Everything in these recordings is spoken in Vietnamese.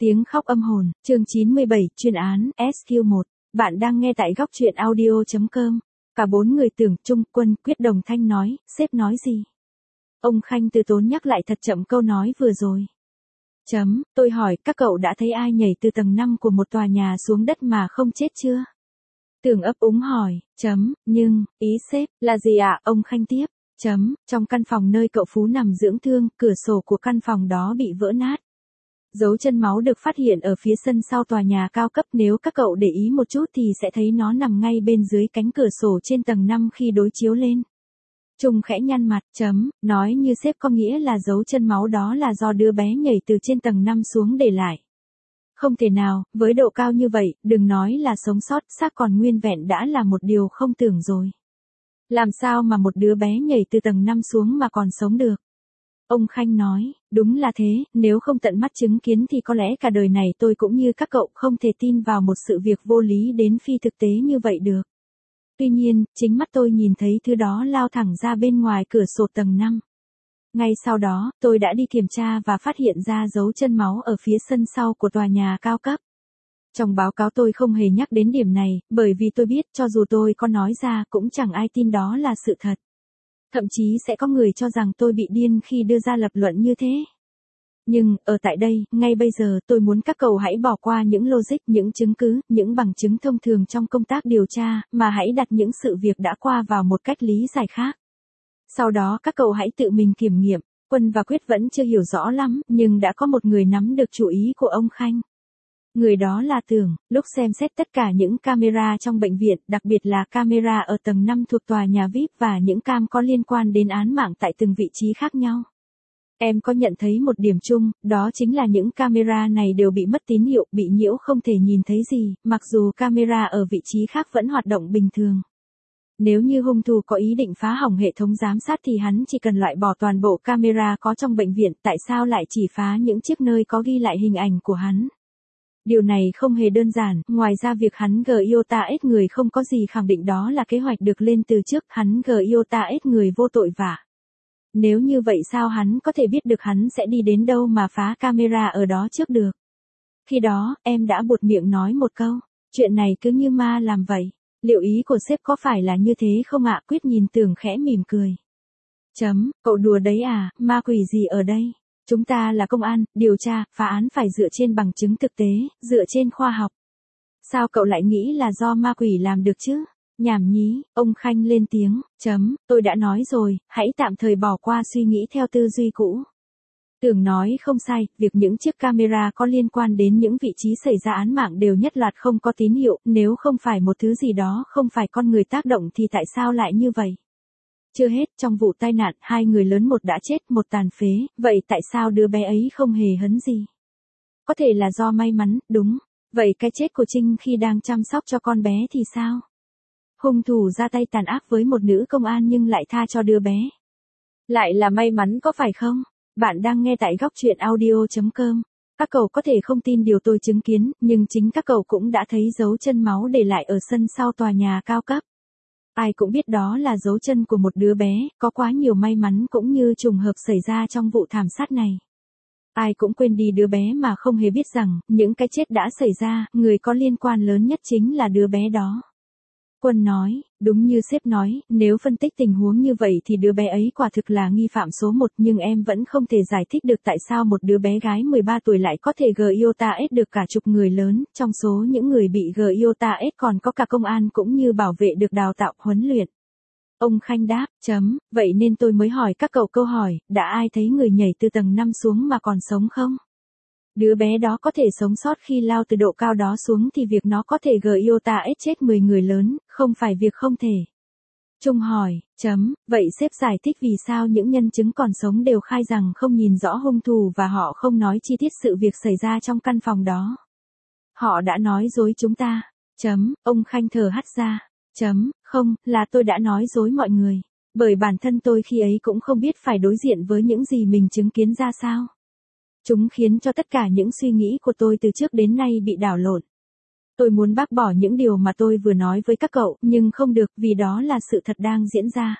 Tiếng khóc âm hồn, chương 97, chuyên án, SQ1. Bạn đang nghe tại góc truyện audio.com. Cả bốn người tưởng Trung Quân quyết đồng thanh nói, sếp nói gì? Ông Khanh từ tốn nhắc lại thật chậm câu nói vừa rồi. Tôi hỏi, các cậu đã thấy ai nhảy từ tầng 5 của một tòa nhà xuống đất mà không chết chưa? Tưởng ấp úng hỏi, nhưng, ý sếp, là gì ạ? Ông Khanh tiếp, trong căn phòng nơi cậu Phú nằm dưỡng thương, cửa sổ của căn phòng đó bị vỡ nát. Dấu chân máu được phát hiện ở phía sân sau tòa nhà cao cấp, nếu các cậu để ý một chút thì sẽ thấy nó nằm ngay bên dưới cánh cửa sổ trên tầng 5 khi đối chiếu lên. Trung khẽ nhăn mặt, nói như sếp có nghĩa là dấu chân máu đó là do đứa bé nhảy từ trên tầng 5 xuống để lại. Không thể nào, với độ cao như vậy, đừng nói là sống sót, xác còn nguyên vẹn đã là một điều không tưởng rồi. Làm sao mà một đứa bé nhảy từ tầng 5 xuống mà còn sống được? Ông Khanh nói, đúng là thế, nếu không tận mắt chứng kiến thì có lẽ cả đời này tôi cũng như các cậu không thể tin vào một sự việc vô lý đến phi thực tế như vậy được. Tuy nhiên, chính mắt tôi nhìn thấy thứ đó lao thẳng ra bên ngoài cửa sổ tầng 5. Ngay sau đó, tôi đã đi kiểm tra và phát hiện ra dấu chân máu ở phía sân sau của tòa nhà cao cấp. Trong báo cáo tôi không hề nhắc đến điểm này, bởi vì tôi biết cho dù tôi có nói ra cũng chẳng ai tin đó là sự thật. Thậm chí sẽ có người cho rằng tôi bị điên khi đưa ra lập luận như thế. Nhưng, ở tại đây, ngay bây giờ tôi muốn các cậu hãy bỏ qua những logic, những chứng cứ, những bằng chứng thông thường trong công tác điều tra, mà hãy đặt những sự việc đã qua vào một cách lý giải khác. Sau đó các cậu hãy tự mình kiểm nghiệm. Quân và Quyết vẫn chưa hiểu rõ lắm, nhưng đã có một người nắm được chủ ý của ông Khanh. Người đó là Tưởng. Lúc xem xét tất cả những camera trong bệnh viện, đặc biệt là camera ở tầng 5 thuộc tòa nhà VIP và những cam có liên quan đến án mạng tại từng vị trí khác nhau. Em có nhận thấy một điểm chung, đó chính là những camera này đều bị mất tín hiệu, bị nhiễu không thể nhìn thấy gì, mặc dù camera ở vị trí khác vẫn hoạt động bình thường. Nếu như hung thủ có ý định phá hỏng hệ thống giám sát thì hắn chỉ cần loại bỏ toàn bộ camera có trong bệnh viện, tại sao lại chỉ phá những chiếc nơi có ghi lại hình ảnh của hắn? Điều này không hề đơn giản, ngoài ra việc hắn Giota S người không có gì khẳng định đó là kế hoạch được lên từ trước, hắn Giota S người vô tội vả. Nếu như vậy sao hắn có thể biết được hắn sẽ đi đến đâu mà phá camera ở đó trước được? Khi đó, em đã buột miệng nói một câu, chuyện này cứ như ma làm vậy. Liệu ý của sếp có phải là như thế không ạ? Quyết nhìn Tưởng khẽ mỉm cười. Cậu đùa đấy à, ma quỷ gì ở đây? Chúng ta là công an, điều tra, phá án phải dựa trên bằng chứng thực tế, dựa trên khoa học. Sao cậu lại nghĩ là do ma quỷ làm được chứ? Nhảm nhí, ông Khanh lên tiếng, tôi đã nói rồi, hãy tạm thời bỏ qua suy nghĩ theo tư duy cũ. Tưởng nói không sai, việc những chiếc camera có liên quan đến những vị trí xảy ra án mạng đều nhất loạt không có tín hiệu, nếu không phải một thứ gì đó không phải con người tác động thì tại sao lại như vậy? Chưa hết, trong vụ tai nạn, 2 người lớn, một đã chết, một tàn phế, vậy tại sao đứa bé ấy không hề hấn gì? Có thể là do may mắn, đúng. Vậy cái chết của Trinh khi đang chăm sóc cho con bé thì sao? Hung thủ ra tay tàn ác với một nữ công an nhưng lại tha cho đứa bé. Lại là may mắn có phải không? Bạn đang nghe tại góc truyện audio.com. Các cậu có thể không tin điều tôi chứng kiến, nhưng chính các cậu cũng đã thấy dấu chân máu để lại ở sân sau tòa nhà cao cấp. Ai cũng biết đó là dấu chân của một đứa bé, có quá nhiều may mắn cũng như trùng hợp xảy ra trong vụ thảm sát này. Ai cũng quên đi đứa bé mà không hề biết rằng, những cái chết đã xảy ra, người có liên quan lớn nhất chính là đứa bé đó. Quân nói, đúng như sếp nói, nếu phân tích tình huống như vậy thì đứa bé ấy quả thực là nghi phạm số 1, nhưng em vẫn không thể giải thích được tại sao một đứa bé gái 13 tuổi lại có thể Giota S được cả chục người lớn, trong số những người bị Giota S còn có cả công an cũng như bảo vệ được đào tạo, huấn luyện. Ông Khanh đáp, vậy nên tôi mới hỏi các cậu câu hỏi, đã ai thấy người nhảy từ tầng 5 xuống mà còn sống không? Đứa bé đó có thể sống sót khi lao từ độ cao đó xuống thì việc nó có thể Giota S chết 10 người lớn, không phải việc không thể. Trung hỏi, vậy sếp giải thích vì sao những nhân chứng còn sống đều khai rằng không nhìn rõ hung thủ và họ không nói chi tiết sự việc xảy ra trong căn phòng đó. Họ đã nói dối chúng ta. Ông Khanh thở hắt ra. Không, là tôi đã nói dối mọi người. Bởi bản thân tôi khi ấy cũng không biết phải đối diện với những gì mình chứng kiến ra sao. Chúng khiến cho tất cả những suy nghĩ của tôi từ trước đến nay bị đảo lộn. Tôi muốn bác bỏ những điều mà tôi vừa nói với các cậu, nhưng không được vì đó là sự thật đang diễn ra.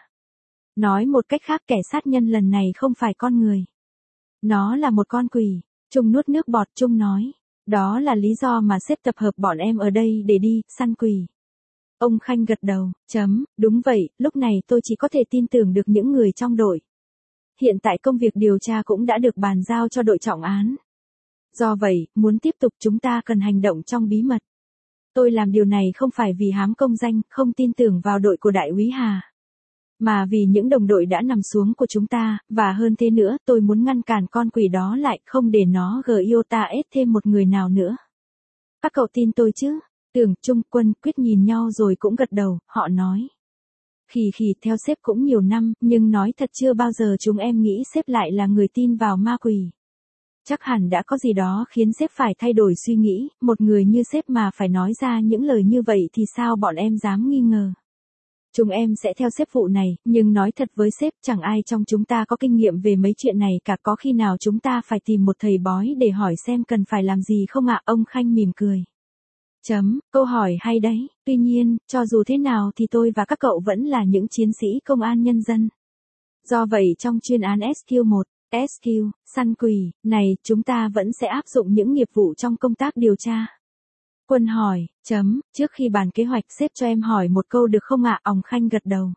Nói một cách khác, kẻ sát nhân lần này không phải con người. Nó là một con quỷ. Trung nuốt nước bọt, Trung nói. Đó là lý do mà sếp tập hợp bọn em ở đây để đi, săn quỷ. Ông Khanh gật đầu, đúng vậy, lúc này tôi chỉ có thể tin tưởng được những người trong đội. Hiện tại công việc điều tra cũng đã được bàn giao cho đội trọng án. Do vậy, muốn tiếp tục chúng ta cần hành động trong bí mật. Tôi làm điều này không phải vì hám công danh, không tin tưởng vào đội của Đại úy Hà. Mà vì những đồng đội đã nằm xuống của chúng ta, và hơn thế nữa, tôi muốn ngăn cản con quỷ đó lại, không để nó Giota ết thêm một người nào nữa. Các cậu tin tôi chứ? Tưởng, Trung, Quân, Quyết nhìn nhau rồi cũng gật đầu, họ nói. Khì theo sếp cũng nhiều năm, nhưng nói thật chưa bao giờ chúng em nghĩ sếp lại là người tin vào ma quỷ. Chắc hẳn đã có gì đó khiến sếp phải thay đổi suy nghĩ, một người như sếp mà phải nói ra những lời như vậy thì sao bọn em dám nghi ngờ. Chúng em sẽ theo sếp vụ này, nhưng nói thật với sếp, chẳng ai trong chúng ta có kinh nghiệm về mấy chuyện này cả, có khi nào chúng ta phải tìm một thầy bói để hỏi xem cần phải làm gì không ạ? Ông Khanh mỉm cười. Câu hỏi hay đấy, tuy nhiên, cho dù thế nào thì tôi và các cậu vẫn là những chiến sĩ công an nhân dân. Do vậy trong chuyên án SQ1, săn quỷ, này, chúng ta vẫn sẽ áp dụng những nghiệp vụ trong công tác điều tra. Quân hỏi, trước khi bàn kế hoạch sếp cho em hỏi một câu được không ạ? Ông Khanh gật đầu.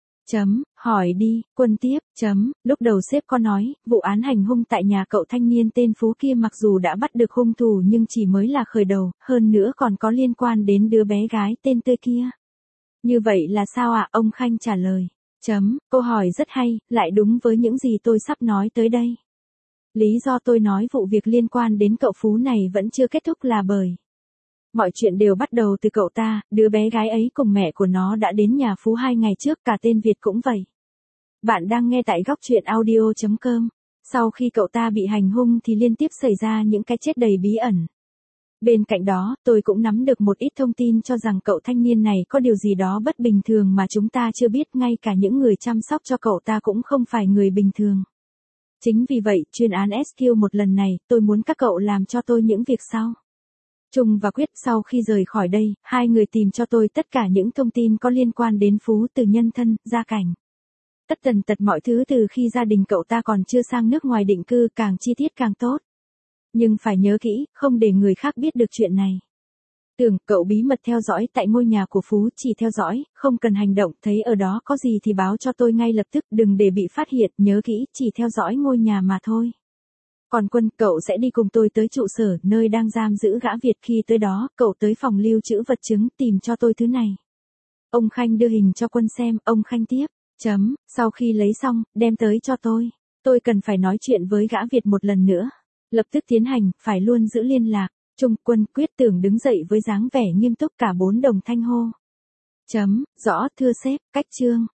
Hỏi đi, Quân tiếp, lúc đầu sếp có nói, vụ án hành hung tại nhà cậu thanh niên tên Phú kia mặc dù đã bắt được hung thủ nhưng chỉ mới là khởi đầu, hơn nữa còn có liên quan đến đứa bé gái tên Tươi kia. Như vậy là sao ạ? Ông Khanh trả lời. Câu hỏi rất hay, lại đúng với những gì tôi sắp nói tới đây. Lý do tôi nói vụ việc liên quan đến cậu Phú này vẫn chưa kết thúc là bởi mọi chuyện đều bắt đầu từ cậu ta, đứa bé gái ấy cùng mẹ của nó đã đến nhà Phú 2 ngày trước, cả tên Việt cũng vậy. Bạn đang nghe tại góc truyện audio.com. Sau khi cậu ta bị hành hung thì liên tiếp xảy ra những cái chết đầy bí ẩn. Bên cạnh đó, tôi cũng nắm được một ít thông tin cho rằng cậu thanh niên này có điều gì đó bất bình thường mà chúng ta chưa biết, ngay cả những người chăm sóc cho cậu ta cũng không phải người bình thường. Chính vì vậy, chuyên án SQ một lần này, tôi muốn các cậu làm cho tôi những việc sau. Trung và Quyết sau khi rời khỏi đây, hai người tìm cho tôi tất cả những thông tin có liên quan đến Phú, từ nhân thân, gia cảnh. Tất tần tật mọi thứ từ khi gia đình cậu ta còn chưa sang nước ngoài định cư, càng chi tiết càng tốt. Nhưng phải nhớ kỹ, không để người khác biết được chuyện này. Tưởng, cậu bí mật theo dõi tại ngôi nhà của Phú, chỉ theo dõi, không cần hành động, thấy ở đó có gì thì báo cho tôi ngay lập tức, đừng để bị phát hiện, nhớ kỹ, chỉ theo dõi ngôi nhà mà thôi. Còn Quân, cậu sẽ đi cùng tôi tới trụ sở, nơi đang giam giữ gã Việt, khi tới đó, cậu tới phòng lưu trữ vật chứng, tìm cho tôi thứ này. Ông Khanh đưa hình cho Quân xem, ông Khanh tiếp, sau khi lấy xong, đem tới cho tôi. Tôi cần phải nói chuyện với gã Việt một lần nữa. Lập tức tiến hành, phải luôn giữ liên lạc. Trung, Quân, Quyết, Tưởng đứng dậy với dáng vẻ nghiêm túc, cả bốn đồng thanh hô. Rõ, thưa sếp, cách chương.